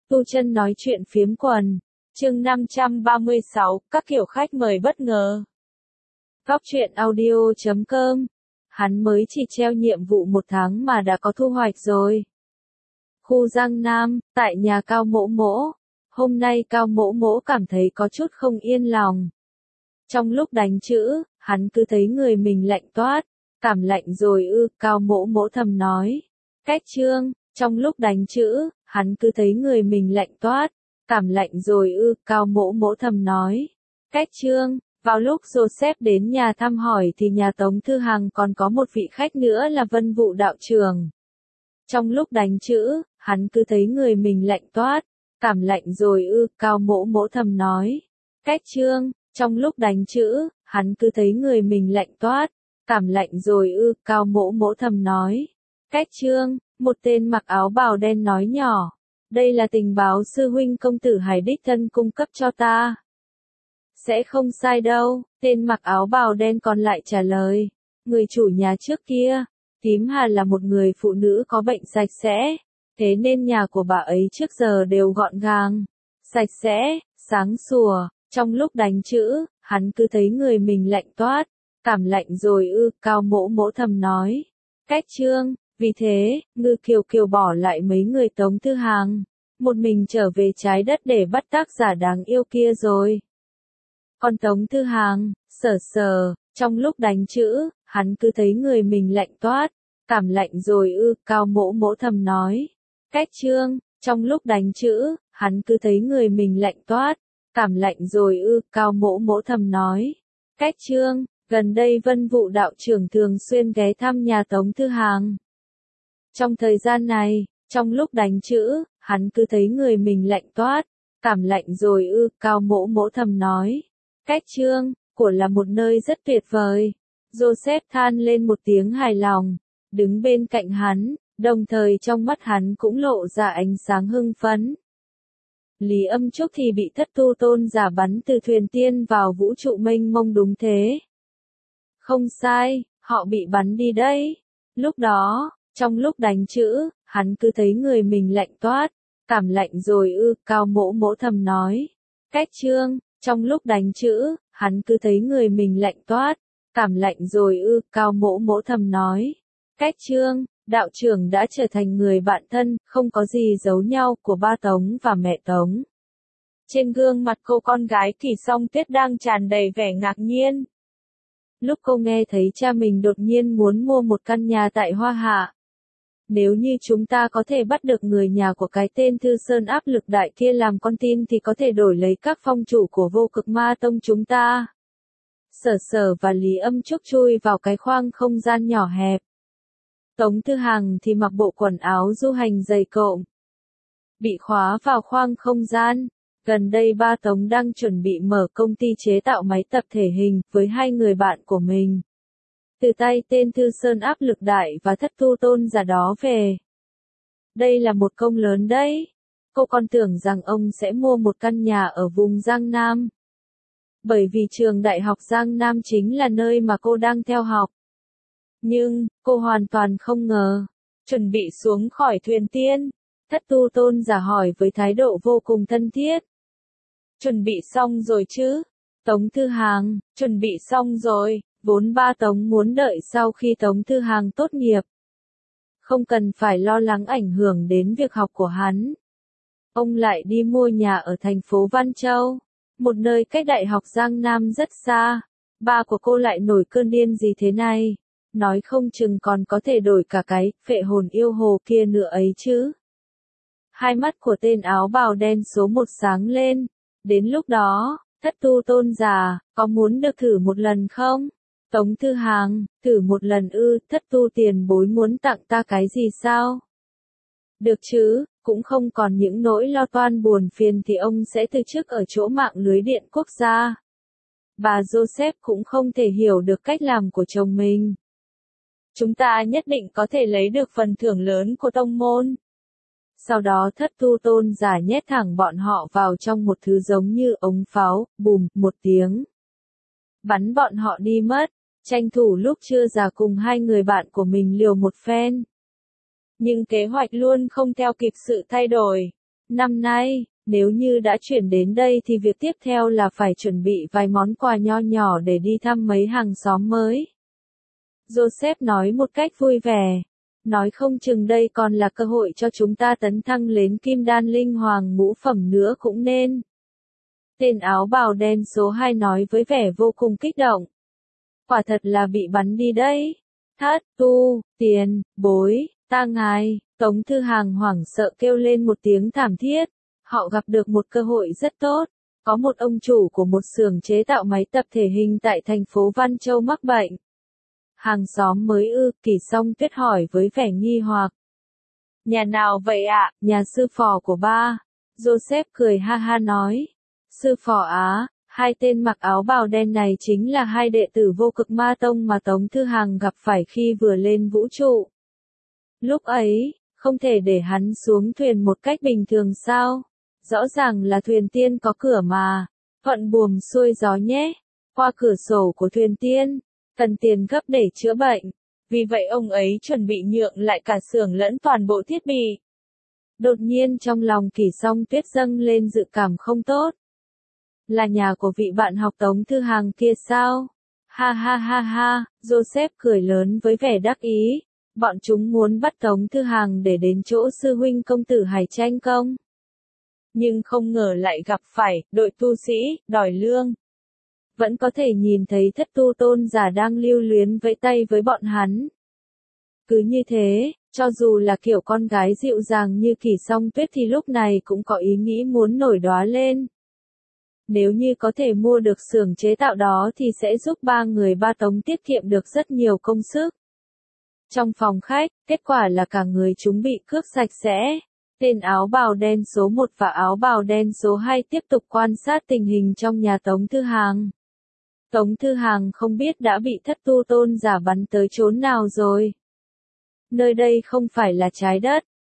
Tu Chân nói chuyện phiếm quần. Chương 536, các kiểu khách mời bất ngờ. Góc truyện audio.com. Hắn mới chỉ treo nhiệm vụ 1 tháng mà đã có thu hoạch rồi. Khu Giang Nam, tại nhà Cao Mỗ Mỗ. Hôm nay Cao Mỗ Mỗ cảm thấy có chút không yên lòng. Trong lúc đánh chữ, hắn cứ thấy người mình lạnh toát. Cảm lạnh rồi ư, Cao Mỗ Mỗ thầm nói. Cách chương, trong lúc đánh chữ, hắn cứ thấy người mình lạnh toát. Cảm lạnh rồi ư, Cao Mỗ Mỗ thầm nói. Cách chương, vào lúc Joseph đến nhà thăm hỏi thì nhà Tống Thư Hằng còn có một vị khách nữa là Vân Vụ đạo trưởng. Trong lúc đánh chữ, hắn cứ thấy người mình lạnh toát. Cảm lạnh rồi ư, Cao Mỗ Mỗ thầm nói. Cách chương, trong lúc đánh chữ, hắn cứ thấy người mình lạnh toát. Cảm lạnh rồi ư, Cao Mỗ Mỗ thầm nói. Cách chương, một tên mặc áo bào đen nói nhỏ. Đây là tình báo sư huynh công tử Hải đích thân cung cấp cho ta. Sẽ không sai đâu, tên mặc áo bào đen còn lại trả lời. Người chủ nhà trước kia, Tím Hà là một người phụ nữ có bệnh sạch sẽ. Thế nên nhà của bà ấy trước giờ đều gọn gàng, sạch sẽ, sáng sủa. Trong lúc đánh chữ, hắn cứ thấy người mình lạnh toát. Cảm lạnh rồi ư, Cao Mỗ Mỗ thầm nói. Cách chương, vì thế, Ngư Kiều Kiều bỏ lại mấy người Tống Thư Hằng, một mình trở về trái đất để bắt tác giả đáng yêu kia rồi. Còn Tống Thư Hằng, sờ, trong lúc đánh chữ, hắn cứ thấy người mình lạnh toát. Cảm lạnh rồi ư, Cao Mỗ Mỗ thầm nói. Cách chương, trong lúc đánh chữ, hắn cứ thấy người mình lạnh toát. Cảm lạnh rồi ư, Cao Mỗ Mỗ thầm nói. Cách chương, gần đây Vân Vụ đạo trưởng thường xuyên ghé thăm nhà Tống Thư Hằng. Trong thời gian này, trong lúc đánh chữ, hắn cứ thấy người mình lạnh toát. Cảm lạnh rồi ư, Cao Mỗ Mỗ thầm nói. Cách chương, của là một nơi rất tuyệt vời. Joseph than lên một tiếng hài lòng, đứng bên cạnh hắn, đồng thời trong mắt hắn cũng lộ ra ánh sáng hưng phấn. Lý Âm Trúc thì bị Thất Tu Tôn giả bắn từ thuyền tiên vào vũ trụ mênh mông đúng thế. Không sai, họ bị bắn đi đấy. Lúc đó, trong lúc đánh chữ, hắn cứ thấy người mình lạnh toát. Cảm lạnh rồi ư, Cao Mỗ Mỗ thầm nói. Cách chương, trong lúc đánh chữ, hắn cứ thấy người mình lạnh toát. Cảm lạnh rồi ư, Cao Mỗ Mỗ thầm nói. Cách chương, đạo trưởng đã trở thành người bạn thân, không có gì giấu nhau của ba Tống và mẹ Tống. Trên gương mặt cô con gái Kỳ Song Tuyết đang tràn đầy vẻ ngạc nhiên. Lúc cô nghe thấy cha mình đột nhiên muốn mua một căn nhà tại Hoa Hạ. Nếu như chúng ta có thể bắt được người nhà của cái tên Thư Sơn áp lực đại kia làm con tin thì có thể đổi lấy các phong chủ của Vô Cực Ma Tông chúng ta. Sở và Lý Âm Trúc chui vào cái khoang không gian nhỏ hẹp. Tống Thư Hằng thì mặc bộ quần áo du hành dày cộm. Bị khóa vào khoang không gian. Gần đây ba Tống đang chuẩn bị mở công ty chế tạo máy tập thể hình với 2 người bạn của mình. Từ tay tên Thư Sơn áp lực đại và Thất Tu Tôn giả đó về. Đây là một công lớn đấy. Cô còn tưởng rằng ông sẽ mua một căn nhà ở vùng Giang Nam. Bởi vì trường đại học Giang Nam chính là nơi mà cô đang theo học. Nhưng, cô hoàn toàn không ngờ. Chuẩn bị xuống khỏi thuyền tiên, Thất Tu Tôn giả hỏi với thái độ vô cùng thân thiết. Chuẩn bị xong rồi chứ? Tống Thư Hằng, chuẩn bị xong rồi. Vốn ba Tống muốn đợi sau khi Tống Thư Hằng tốt nghiệp. Không cần phải lo lắng ảnh hưởng đến việc học của hắn. Ông lại đi mua nhà ở thành phố Văn Châu, một nơi cách đại học Giang Nam rất xa. Ba của cô lại nổi cơn điên gì thế này? Nói không chừng còn có thể đổi cả cái phệ hồn yêu hồ kia nữa ấy chứ. Hai mắt của tên áo bào đen số 1 sáng lên. Đến lúc đó, Thất Tu Tôn giả, có muốn được thử một lần không? Tống Thư Hằng, thử một lần ư, Thất Tu tiền bối muốn tặng ta cái gì sao? Được chứ, cũng không còn những nỗi lo toan buồn phiền thì ông sẽ từ chức ở chỗ mạng lưới điện quốc gia. Bà Joseph cũng không thể hiểu được cách làm của chồng mình. Chúng ta nhất định có thể lấy được phần thưởng lớn của tông môn. Sau đó Thất Tu Tôn giả nhét thẳng bọn họ vào trong một thứ giống như ống pháo, bùm, một tiếng. Bắn bọn họ đi mất, tranh thủ lúc chưa già cùng 2 người bạn của mình liều một phen. Nhưng kế hoạch luôn không theo kịp sự thay đổi. Năm nay, nếu như đã chuyển đến đây thì việc tiếp theo là phải chuẩn bị vài món quà nho nhỏ để đi thăm mấy hàng xóm mới. Joseph nói một cách vui vẻ. Nói không chừng đây còn là cơ hội cho chúng ta tấn thăng lên kim đan linh hoàng ngũ phẩm nữa cũng nên. Tên áo bào đen số 2 nói với vẻ vô cùng kích động. Quả thật là bị bắn đi đấy. Thất tu, tiền, bối, ta ngài, Tống Thư Hàng hoảng sợ kêu lên một tiếng thảm thiết. Họ gặp được một cơ hội rất tốt. Có một ông chủ của một xưởng chế tạo máy tập thể hình tại thành phố Văn Châu mắc bệnh. Hàng xóm mới ư? Kỷ Song Tuyết hỏi với vẻ nghi hoặc. Nhà nào vậy ạ? Nhà sư phò của ba. Joseph cười ha ha nói. Sư phò á, hai tên mặc áo bào đen này chính là hai đệ tử Vô Cực Ma Tông mà Tống Thư Hàng gặp phải khi vừa lên vũ trụ. Lúc ấy, không thể để hắn xuống thuyền một cách bình thường sao? Rõ ràng là thuyền tiên có cửa mà. Thuận buồm xuôi gió nhé. Qua cửa sổ của thuyền tiên, cần tiền gấp để chữa bệnh. Vì vậy ông ấy chuẩn bị nhượng lại cả xưởng lẫn toàn bộ thiết bị. Đột nhiên trong lòng Kỷ Song Tuyết dâng lên dự cảm không tốt. Là nhà của vị bạn học Tống Thư Hàng kia sao? Ha ha ha ha, Joseph cười lớn với vẻ đắc ý. Bọn chúng muốn bắt Tống Thư Hàng để đến chỗ sư huynh công tử Hải tranh công. Nhưng không ngờ lại gặp phải đội tu sĩ, đòi lương. Vẫn có thể nhìn thấy Thất Tu tôn giả đang lưu luyến vẫy tay với bọn hắn. Cứ như thế, cho dù là kiểu con gái dịu dàng như Kỷ Song Tuyết thì lúc này cũng có ý nghĩ muốn nổi đoá lên. Nếu như có thể mua được xưởng chế tạo đó thì sẽ giúp ba người ba Tống tiết kiệm được rất nhiều công sức. Trong phòng khách, kết quả là cả người chúng bị cướp sạch sẽ. Tên áo bào đen số 1 và áo bào đen số 2 tiếp tục quan sát tình hình trong nhà Tống Thư Hàng. Tống Thư Hàng không biết đã bị Thất Tu tôn giả bắn tới chốn nào rồi. Nơi đây không phải là trái đất,